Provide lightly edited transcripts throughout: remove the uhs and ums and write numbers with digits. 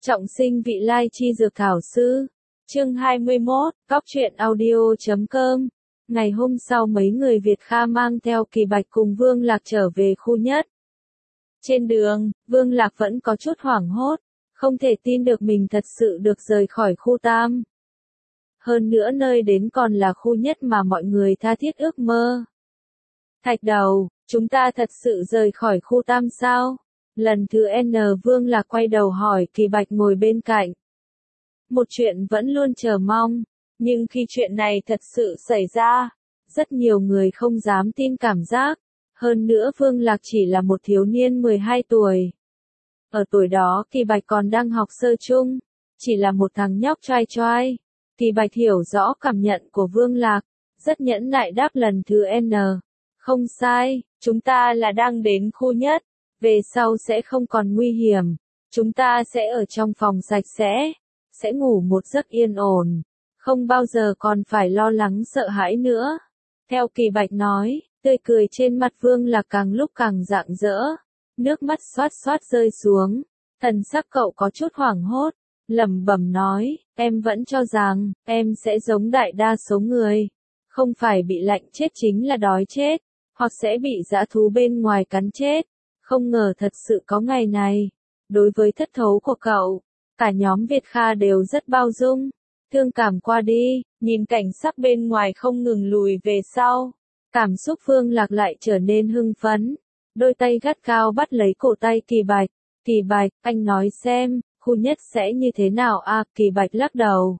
Trọng sinh vị lai chi dược thảo sư. Chương 21, Cóc truyện audio.com. Ngày hôm sau mấy người Việt Kha mang theo Kỳ Bạch cùng Vương Lạc trở về khu nhất. Trên đường, Vương Lạc vẫn có chút hoảng hốt, không thể tin được mình thật sự được rời khỏi khu tam. Hơn nữa nơi đến còn là khu nhất mà mọi người tha thiết ước mơ. Thạch đầu, chúng ta thật sự rời khỏi khu tam sao? Lần thứ N Vương Lạc quay đầu hỏi Kỳ Bạch ngồi bên cạnh. Một chuyện vẫn luôn chờ mong, nhưng khi chuyện này thật sự xảy ra, rất nhiều người không dám tin cảm giác. Hơn nữa Vương Lạc chỉ là một thiếu niên 12 tuổi. Ở tuổi đó Kỳ Bạch còn đang học sơ trung, chỉ là một thằng nhóc trai trai. Kỳ Bạch hiểu rõ cảm nhận của Vương Lạc, rất nhẫn nại đáp lần thứ N. Không sai, chúng ta là đang đến khu nhất. Về sau sẽ không còn nguy hiểm, chúng ta sẽ ở trong phòng sạch sẽ ngủ một giấc yên ổn, không bao giờ còn phải lo lắng sợ hãi nữa. Theo Kỳ Bạch nói, tươi cười trên mặt Vương Lạc càng lúc càng rạng rỡ, nước mắt xoát xoát rơi xuống, thần sắc cậu có chút hoảng hốt, lẩm bẩm nói, em vẫn cho rằng, em sẽ giống đại đa số người, không phải bị lạnh chết chính là đói chết, hoặc sẽ bị dã thú bên ngoài cắn chết. Không ngờ thật sự có ngày này. Đối với thất thố của cậu, cả nhóm Việt Kha đều rất bao dung, thương cảm qua đi, nhìn cảnh sắc bên ngoài không ngừng lùi về sau. Cảm xúc Vương Lạc lại trở nên hưng phấn, đôi tay gắt cao bắt lấy cổ tay Kỳ Bạch. Kỳ Bạch, anh nói xem, khu nhất sẽ như thế nào à? Kỳ Bạch lắc đầu.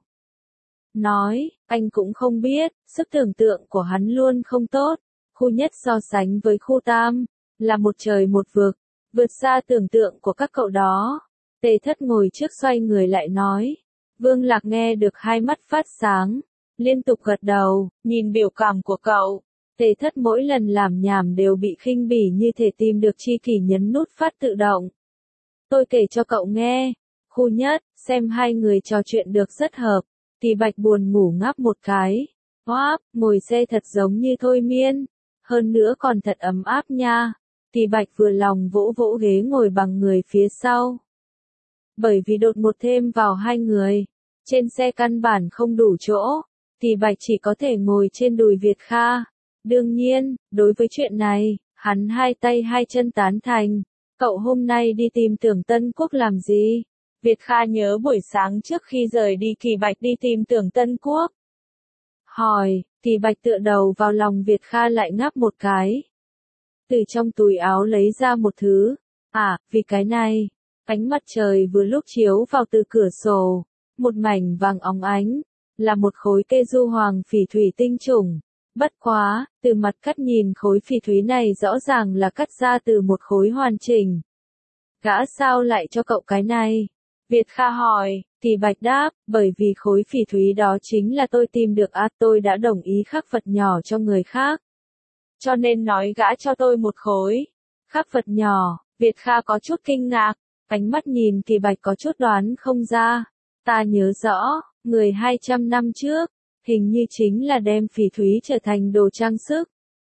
Nói, anh cũng không biết, sức tưởng tượng của hắn luôn không tốt. Khu nhất so sánh với khu tam, là một trời một vực, vượt xa tưởng tượng của các cậu đó. Tề Thất ngồi trước xoay người lại nói. Vương Lạc nghe được hai mắt phát sáng, liên tục gật đầu, nhìn biểu cảm của cậu. Tề Thất mỗi lần làm nhảm đều bị khinh bỉ như thể tìm được chi kỷ nhấn nút phát tự động. Tôi kể cho cậu nghe, khu nhất, xem hai người trò chuyện được rất hợp. Kỳ Bạch buồn ngủ ngáp một cái. Hoáp, ngồi xe thật giống như thôi miên. Hơn nữa còn thật ấm áp nha. Kỳ Bạch vừa lòng vỗ vỗ ghế ngồi bằng người phía sau. Bởi vì đột ngột thêm vào hai người, trên xe căn bản không đủ chỗ, Kỳ Bạch chỉ có thể ngồi trên đùi Việt Kha. Đương nhiên, đối với chuyện này, hắn hai tay hai chân tán thành. Cậu hôm nay đi tìm Tưởng Tân Quốc làm gì? Việt Kha nhớ buổi sáng trước khi rời đi Kỳ Bạch đi tìm Tưởng Tân Quốc. Hỏi, Kỳ Bạch tựa đầu vào lòng Việt Kha lại ngáp một cái. Từ trong túi áo lấy ra một thứ. À, vì cái này. Ánh mặt trời vừa lúc chiếu vào từ cửa sổ. Một mảnh vàng óng ánh. Là một khối kê du hoàng phỉ thủy tinh trùng. Bất quá, từ mặt cắt nhìn khối phỉ thúy này rõ ràng là cắt ra từ một khối hoàn chỉnh. Gã sao lại cho cậu cái này? Việt Kha hỏi. Kỳ Bạch đáp, bởi vì khối phỉ thúy đó chính là tôi tìm được tôi đã đồng ý khắc Phật nhỏ cho người khác. Cho nên nói gã cho tôi một khối. Khắc Phật nhỏ, Việt Kha có chút kinh ngạc, ánh mắt nhìn Kỳ Bạch có chút đoán không ra. Ta nhớ rõ, người 200 năm trước, hình như chính là đem phỉ thúy trở thành đồ trang sức.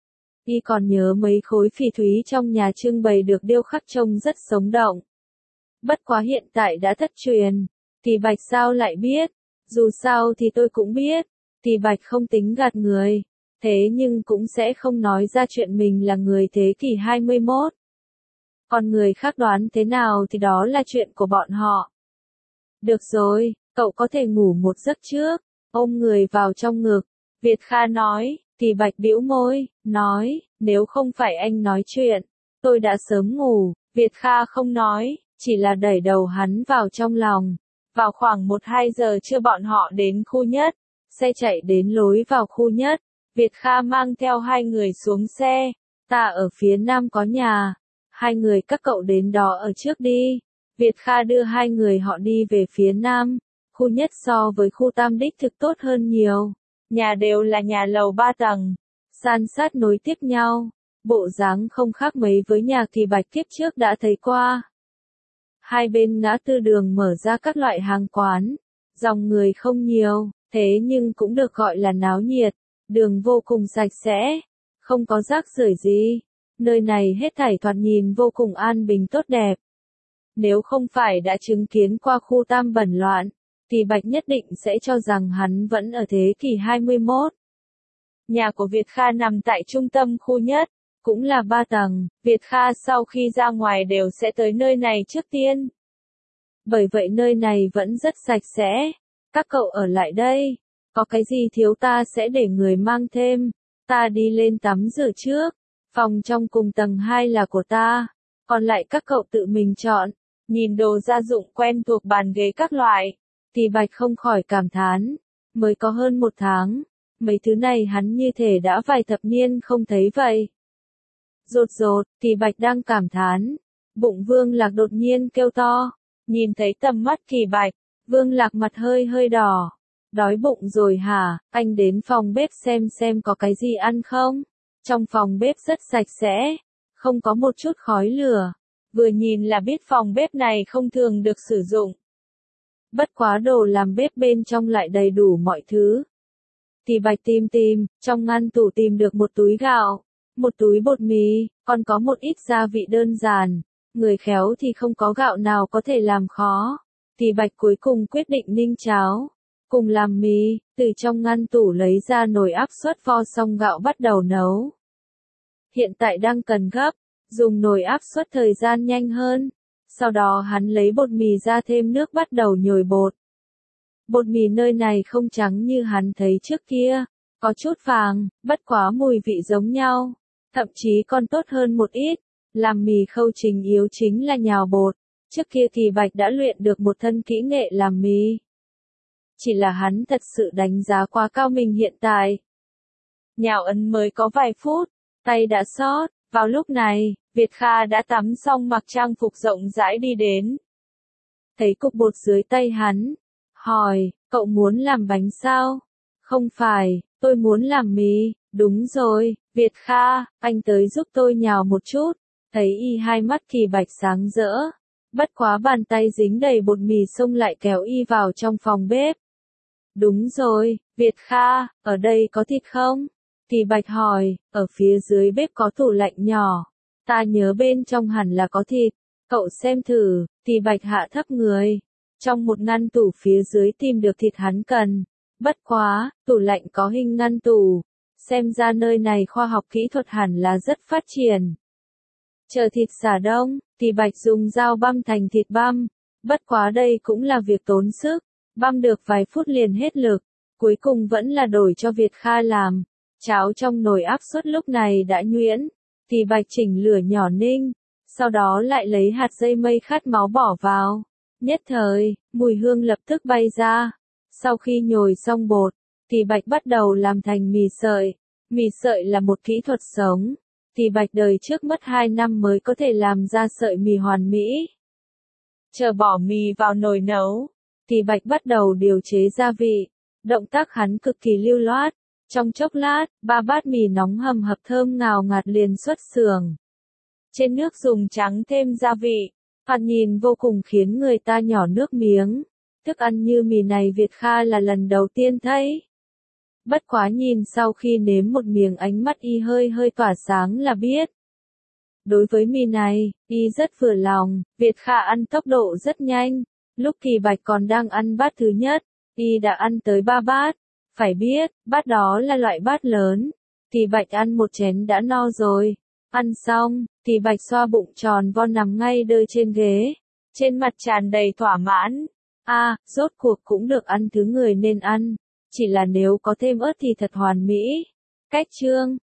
Y còn nhớ mấy khối phỉ thúy trong nhà trưng bày được điêu khắc trông rất sống động. Bất quá hiện tại đã thất truyền. Kỳ Bạch sao lại biết? Dù sao thì tôi cũng biết. Kỳ Bạch không tính gạt người. Thế nhưng cũng sẽ không nói ra chuyện mình là người thế kỷ 21. Còn người khác đoán thế nào thì đó là chuyện của bọn họ. Được rồi, cậu có thể ngủ một giấc trước. Ôm người vào trong ngực. Việt Kha nói. Kỳ Bạch bĩu môi, nói, nếu không phải anh nói chuyện, tôi đã sớm ngủ. Việt Kha không nói, chỉ là đẩy đầu hắn vào trong lòng. Vào khoảng 1-2 giờ trưa bọn họ đến khu nhất. Xe chạy đến lối vào khu nhất. Việt Kha mang theo hai người xuống xe. Ta ở phía nam có nhà. Hai người các cậu đến đó ở trước đi. Việt Kha đưa hai người họ đi về phía nam. Khu nhất so với khu tam đích thực tốt hơn nhiều. Nhà đều là nhà lầu 3 tầng. San sát nối tiếp nhau. Bộ dáng không khác mấy với nhà Kỳ Bạch kiếp trước đã thấy qua. Hai bên ngã tư đường mở ra các loại hàng quán. Dòng người không nhiều, thế nhưng cũng được gọi là náo nhiệt. Đường vô cùng sạch sẽ, không có rác rưởi gì. Nơi này hết thảy thoạt nhìn vô cùng an bình tốt đẹp. Nếu không phải đã chứng kiến qua khu Tam bẩn loạn, thì Bạch nhất định sẽ cho rằng hắn vẫn ở thế kỷ 21. Nhà của Việt Kha nằm tại trung tâm khu nhất, cũng là 3 tầng, Việt Kha sau khi ra ngoài đều sẽ tới nơi này trước tiên. Bởi vậy nơi này vẫn rất sạch sẽ. Các cậu ở lại đây, có cái gì thiếu ta sẽ để người mang thêm, ta đi lên tắm rửa trước, phòng trong cùng tầng 2 là của ta, còn lại các cậu tự mình chọn. Nhìn đồ gia dụng quen thuộc bàn ghế các loại, thì Bạch không khỏi cảm thán, mới có hơn 1 tháng, mấy thứ này hắn như thể đã vài thập niên không thấy vậy. Rột rột, thì Bạch đang cảm thán, bụng Vương Lạc đột nhiên kêu to, nhìn thấy tầm mắt Kỳ Bạch, Vương Lạc mặt hơi hơi đỏ, đói bụng rồi hả, anh đến phòng bếp xem có cái gì ăn không, trong phòng bếp rất sạch sẽ, không có một chút khói lửa. Vừa nhìn là biết phòng bếp này không thường được sử dụng. Bất quá đồ làm bếp bên trong lại đầy đủ mọi thứ. Thì Bạch tìm, trong ngăn tủ tìm được một túi gạo, một túi bột mì, còn có một ít gia vị đơn giản. Người khéo thì không có gạo nào có thể làm khó. Thì Bạch cuối cùng quyết định ninh cháo, cùng làm mì, từ trong ngăn tủ lấy ra nồi áp suất vo xong gạo bắt đầu nấu. Hiện tại đang cần gấp. Dùng nồi áp suất thời gian nhanh hơn. Sau đó hắn lấy bột mì ra thêm nước bắt đầu nhồi bột. Bột mì nơi này không trắng như hắn thấy trước kia, có chút vàng, bất quá mùi vị giống nhau, thậm chí còn tốt hơn một ít. Làm mì khâu trình yếu chính là nhào bột. Trước kia thì Bạch đã luyện được một thân kỹ nghệ làm mì. Chỉ là hắn thật sự đánh giá quá cao mình hiện tại. Nhào ấn mới có vài phút, tay đã xót. Vào lúc này, Việt Kha đã tắm xong mặc trang phục rộng rãi đi đến. Thấy cục bột dưới tay hắn, hỏi, cậu muốn làm bánh sao? Không phải, tôi muốn làm mì. Đúng rồi, Việt Kha, anh tới giúp tôi nhào một chút. Thấy y hai mắt Kỳ Bạch sáng rỡ. Bất quá bàn tay dính đầy bột mì xông lại kéo y vào trong phòng bếp. Đúng rồi, Việt Kha, ở đây có thịt không? Thì Bạch hỏi, ở phía dưới bếp có tủ lạnh nhỏ. Ta nhớ bên trong hẳn là có thịt. Cậu xem thử. Thì Bạch hạ thấp người. Trong một ngăn tủ phía dưới tìm được thịt hắn cần. Bất quá, tủ lạnh có hình ngăn tủ. Xem ra nơi này khoa học kỹ thuật hẳn là rất phát triển. Chờ thịt xả đông, thì Bạch dùng dao băm thành thịt băm. Bất quá đây cũng là việc tốn sức. Băm được vài phút liền hết lực. Cuối cùng vẫn là đổi cho Việt Kha làm. Cháo trong nồi áp suất lúc này đã nhuyễn, thì Bạch chỉnh lửa nhỏ ninh, sau đó lại lấy hạt dây mây khát máu bỏ vào. Nhất thời, mùi hương lập tức bay ra. Sau khi nhồi xong bột, thì Bạch bắt đầu làm thành mì sợi. Mì sợi là một kỹ thuật sống, thì Bạch đời trước mất 2 năm mới có thể làm ra sợi mì hoàn mỹ. Chờ bỏ mì vào nồi nấu, thì Bạch bắt đầu điều chế gia vị. Động tác hắn cực kỳ lưu loát. Trong chốc lát, 3 bát mì nóng hầm hập thơm ngào ngạt liền xuất xưởng. Trên nước dùng trắng thêm gia vị, thoạt nhìn vô cùng khiến người ta nhỏ nước miếng. Thức ăn như mì này Việt Kha là lần đầu tiên thấy. Bất quá nhìn sau khi nếm một miếng ánh mắt y hơi hơi tỏa sáng là biết. Đối với mì này, y rất vừa lòng, Việt Kha ăn tốc độ rất nhanh. Lúc Kỳ Bạch còn đang ăn bát thứ nhất, y đã ăn tới 3 bát. Phải biết, bát đó là loại bát lớn. Thì Bạch ăn một chén đã no rồi. Ăn xong, thì Bạch xoa bụng tròn vo nằm ngay đơ trên ghế. Trên mặt tràn đầy thỏa mãn. Rốt cuộc cũng được ăn thứ người nên ăn. Chỉ là nếu có thêm ớt thì thật hoàn mỹ. Cách chương